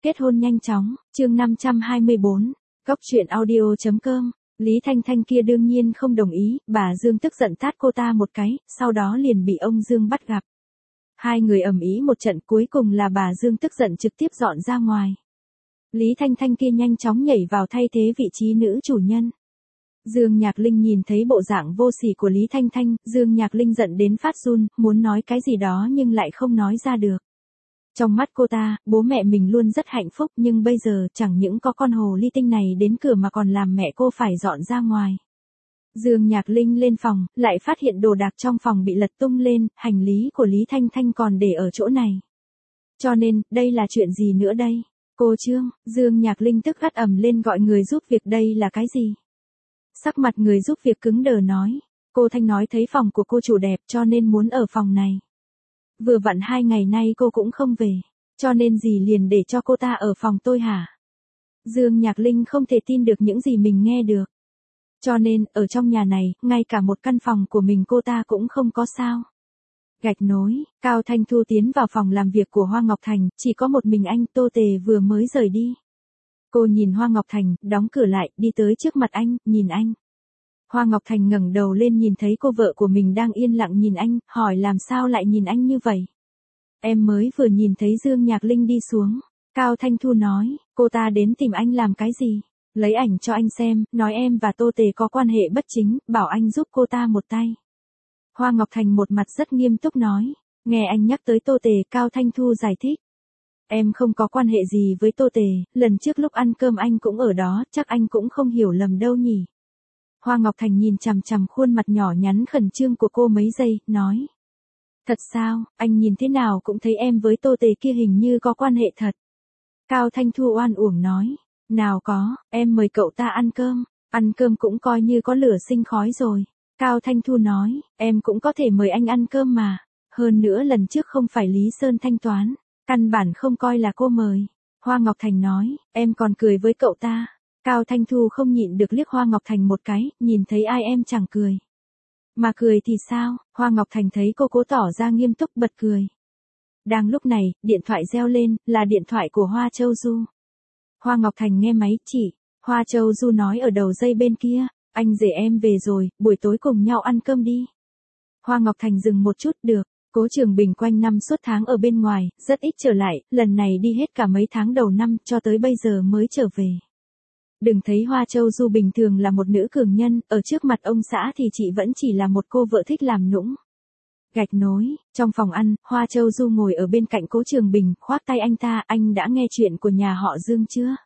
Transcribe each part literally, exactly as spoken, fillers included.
Kết hôn nhanh chóng, chương năm trăm hai mươi bốn, Cóc truyện audio.com. Lý Thanh Thanh kia đương nhiên không đồng ý, bà Dương tức giận tát cô ta một cái, sau đó liền bị ông Dương bắt gặp. Hai người ầm ĩ một trận, cuối cùng là bà Dương tức giận trực tiếp dọn ra ngoài. Lý Thanh Thanh kia nhanh chóng nhảy vào thay thế vị trí nữ chủ nhân. Dương Nhạc Linh nhìn thấy bộ dạng vô sỉ của Lý Thanh Thanh, Dương Nhạc Linh giận đến phát run, muốn nói cái gì đó nhưng lại không nói ra được. Trong mắt cô ta, bố mẹ mình luôn rất hạnh phúc nhưng bây giờ chẳng những có con hồ ly tinh này đến cửa mà còn làm mẹ cô phải dọn ra ngoài. Dương Nhạc Linh lên phòng, lại phát hiện đồ đạc trong phòng bị lật tung lên, hành lý của Lý Thanh Thanh còn để ở chỗ này. Cho nên, đây là chuyện gì nữa đây? Cô Trương, Dương Nhạc Linh tức gắt ầm lên gọi người giúp việc, đây là cái gì? Sắc mặt người giúp việc cứng đờ nói, cô Thanh nói thấy phòng của cô chủ đẹp cho nên muốn ở phòng này. Vừa vặn hai ngày nay cô cũng không về, cho nên dì liền để cho cô ta ở phòng tôi hả? Dương Nhạc Linh không thể tin được những gì mình nghe được. Cho nên, ở trong nhà này, ngay cả một căn phòng của mình cô ta cũng không có sao. Gạch nối, Cao Thanh Thu tiến vào phòng làm việc của Hoa Ngọc Thành, chỉ có một mình anh, Tô Tề vừa mới rời đi. Cô nhìn Hoa Ngọc Thành, đóng cửa lại, đi tới trước mặt anh, nhìn anh. Hoa Ngọc Thành ngẩng đầu lên nhìn thấy cô vợ của mình đang yên lặng nhìn anh, hỏi làm sao lại nhìn anh như vậy. Em mới vừa nhìn thấy Dương Nhạc Linh đi xuống. Cao Thanh Thu nói, cô ta đến tìm anh làm cái gì? Lấy ảnh cho anh xem, nói em và Tô Tề có quan hệ bất chính, bảo anh giúp cô ta một tay. Hoa Ngọc Thành một mặt rất nghiêm túc nói, nghe anh nhắc tới Tô Tề, Cao Thanh Thu giải thích. Em không có quan hệ gì với Tô Tề, lần trước lúc ăn cơm anh cũng ở đó, chắc anh cũng không hiểu lầm đâu nhỉ. Hoa Ngọc Thành nhìn chằm chằm khuôn mặt nhỏ nhắn khẩn trương của cô mấy giây, nói. Thật sao, anh nhìn thế nào cũng thấy em với Tô Tề kia hình như có quan hệ thật. Cao Thanh Thu oan uổng nói, nào có, em mời cậu ta ăn cơm, ăn cơm cũng coi như có lửa sinh khói rồi. Cao Thanh Thu nói, em cũng có thể mời anh ăn cơm mà, hơn nữa lần trước không phải Lý Sơn thanh toán, căn bản không coi là cô mời. Hoa Ngọc Thành nói, em còn cười với cậu ta. Cao Thanh Thu không nhịn được liếc Hoa Ngọc Thành một cái, nhìn thấy ai em chẳng cười. Mà cười thì sao, Hoa Ngọc Thành thấy cô cố tỏ ra nghiêm túc bật cười. Đang lúc này, điện thoại reo lên, là điện thoại của Hoa Châu Du. Hoa Ngọc Thành nghe máy, chỉ, Hoa Châu Du nói ở đầu dây bên kia, anh rể em về rồi, buổi tối cùng nhau ăn cơm đi. Hoa Ngọc Thành dừng một chút, được. Cố Trường Bình quanh năm suốt tháng ở bên ngoài, rất ít trở lại, lần này đi hết cả mấy tháng đầu năm, cho tới bây giờ mới trở về. Đừng thấy Hoa Châu Du bình thường là một nữ cường nhân, ở trước mặt ông xã thì chị vẫn chỉ là một cô vợ thích làm nũng. Gạch nối, trong phòng ăn, Hoa Châu Du ngồi ở bên cạnh Cố Trường Bình, khoác tay anh ta, anh đã nghe chuyện của nhà họ Dương chưa?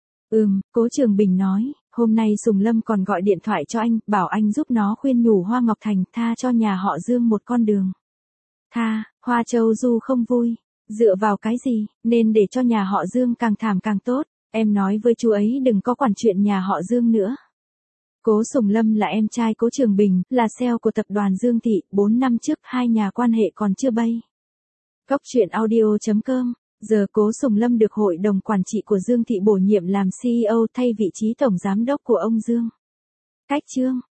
Ừm, Cố Trường Bình nói, hôm nay Sùng Lâm còn gọi điện thoại cho anh, bảo anh giúp nó khuyên nhủ Hoa Ngọc Thành, tha cho nhà họ Dương một con đường. Tha, Hoa Châu Du không vui, dựa vào cái gì, nên để cho nhà họ Dương càng thảm càng tốt, em nói với chú ấy đừng có quản chuyện nhà họ Dương nữa. Cố Sùng Lâm là em trai Cố Trường Bình, là xê e ô của tập đoàn Dương Thị, bốn năm trước hai nhà quan hệ còn chưa bay. Cóc truyện audio.com, giờ Cố Sùng Lâm được hội đồng quản trị của Dương Thị bổ nhiệm làm xê e ô thay vị trí tổng giám đốc của ông Dương. Cách chương